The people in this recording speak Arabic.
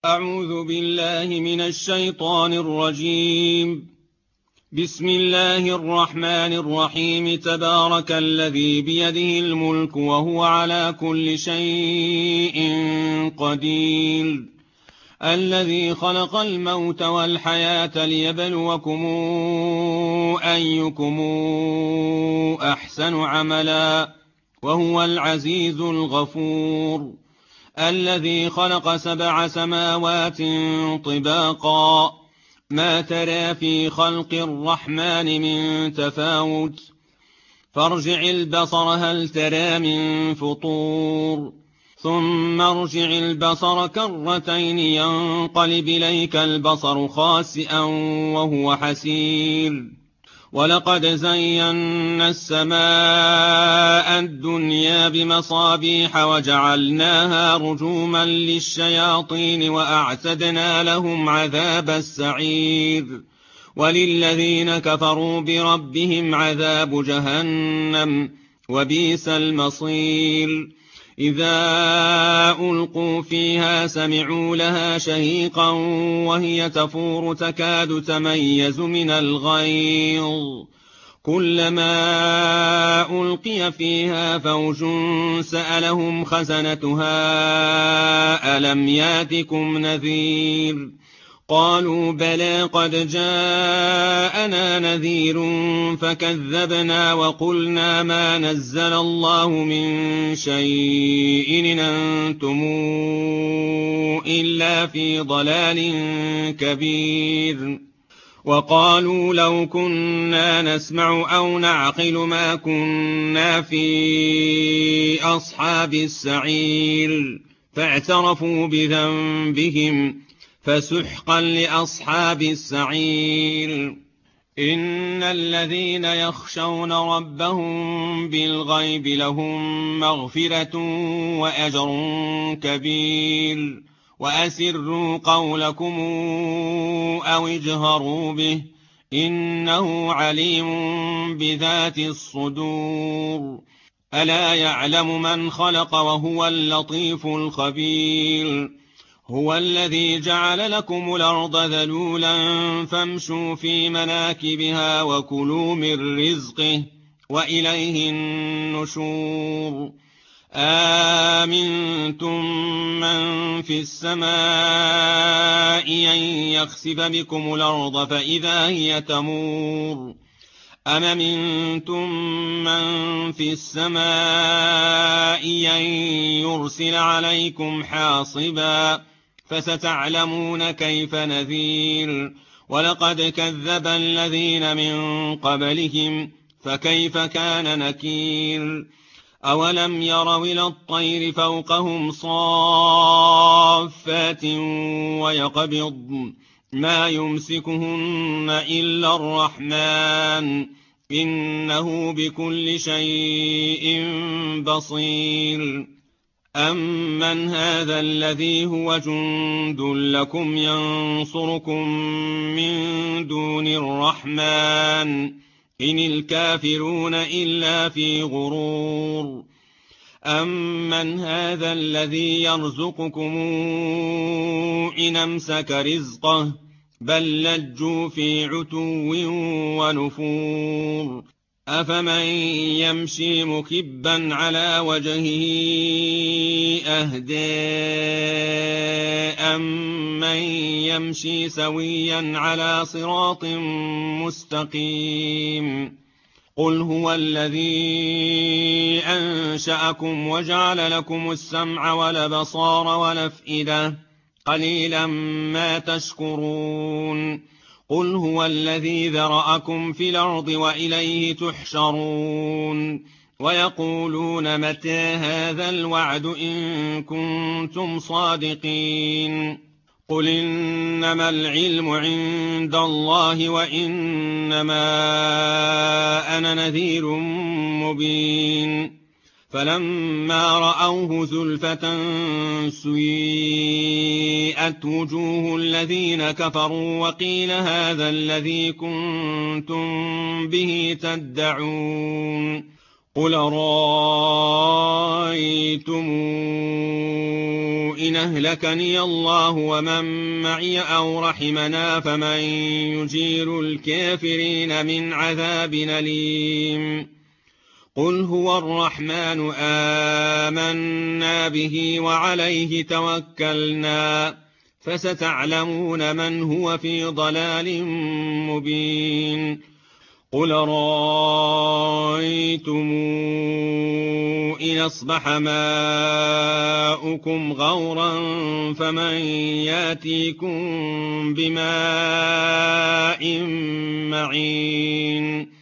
أعوذ بالله من الشيطان الرجيم. بسم الله الرحمن الرحيم. تبارك الذي بيده الملك وهو على كل شيء قدير. الذي خلق الموت والحياة ليبلوكم أيكم أحسن عملا وهو العزيز الغفور. الذي خلق 7 سماوات طباقا ما ترى في خلق الرحمن من تفاوت فارجع البصر هل ترى من فطور ثم ارجع البصر كرتين ينقلب إليك البصر خاسئا وهو حسير. ولقد زينا السماء الدنيا بمصابيح وجعلناها رجوما للشياطين وأعتدنا لهم عذاب السعير. وللذين كفروا بربهم عذاب جهنم وبئس المصير. إذا ألقوا فيها سمعوا لها شهيقا وهي تفور تكاد تميز من الغيظ. كلما ألقي فيها فوج سألهم خزنتها ألم ياتكم نذير قالوا بلى قد جاءنا نذير فكذبنا وقلنا ما نزل الله من شيء إن أنتم إلا في ضلال كبير. وقالوا لو كنا نسمع أو نعقل ما كنا في أصحاب السعير فاعترفوا بذنبهم فسحقا لأصحاب السعير. إن الذين يخشون ربهم بالغيب لهم مغفرة وأجر كبير. وأسروا قولكم أو اجهروا به إنه عليم بذات الصدور. ألا يعلم من خلق وهو اللطيف الخبير. هو الذي جعل لكم الأرض ذلولا فامشوا في مناكبها وكلوا من رزقه وإليه النشور. آمنتم من في السماء أن يخسف بكم الأرض فإذا هي تمور أم أمنتم من في السماء أن يرسل عليكم حاصبا فستعلمون كيف نذير. ولقد كذب الذين من قبلهم فكيف كان نكير. أولم يروا إلى الطير فوقهم صافات ويقبض ما يمسكهن إلا الرحمن إنه بكل شيء بصير. أمن هذا الذي هو جند لكم ينصركم من دون الرحمن إن الكافرون إلا في غرور. أمن هذا الذي يرزقكم إن أمسك رزقه بل لجوا في عتو ونفور. أفمن يمشي مكبا على وجهه أهدى أمن يمشي سويا على صراط مستقيم. قل هو الذي أنشأكم وجعل لكم السمع والأبصار والأفئدة قليلا ما تشكرون. قل هو الذي ذرأكم في الأرض وإليه تحشرون. ويقولون متى هذا الوعد إن كنتم صادقين. قل إنما العلم عند الله وإنما أنا نذير مبين. فلما رأوه زلفة سيئت وجوه الذين كفروا وقيل هذا الذي كنتم به تدعون. قل رأيتم إن أهلكني الله ومن معي أو رحمنا فمن يجير الكافرين من عذاب أليم قل هو الرحمن آمنا به وعليه توكلنا فستعلمون من هو في ضلال مبين قل رأيتم إن أصبح ماؤكم غورا فمن ياتيكم بماء معين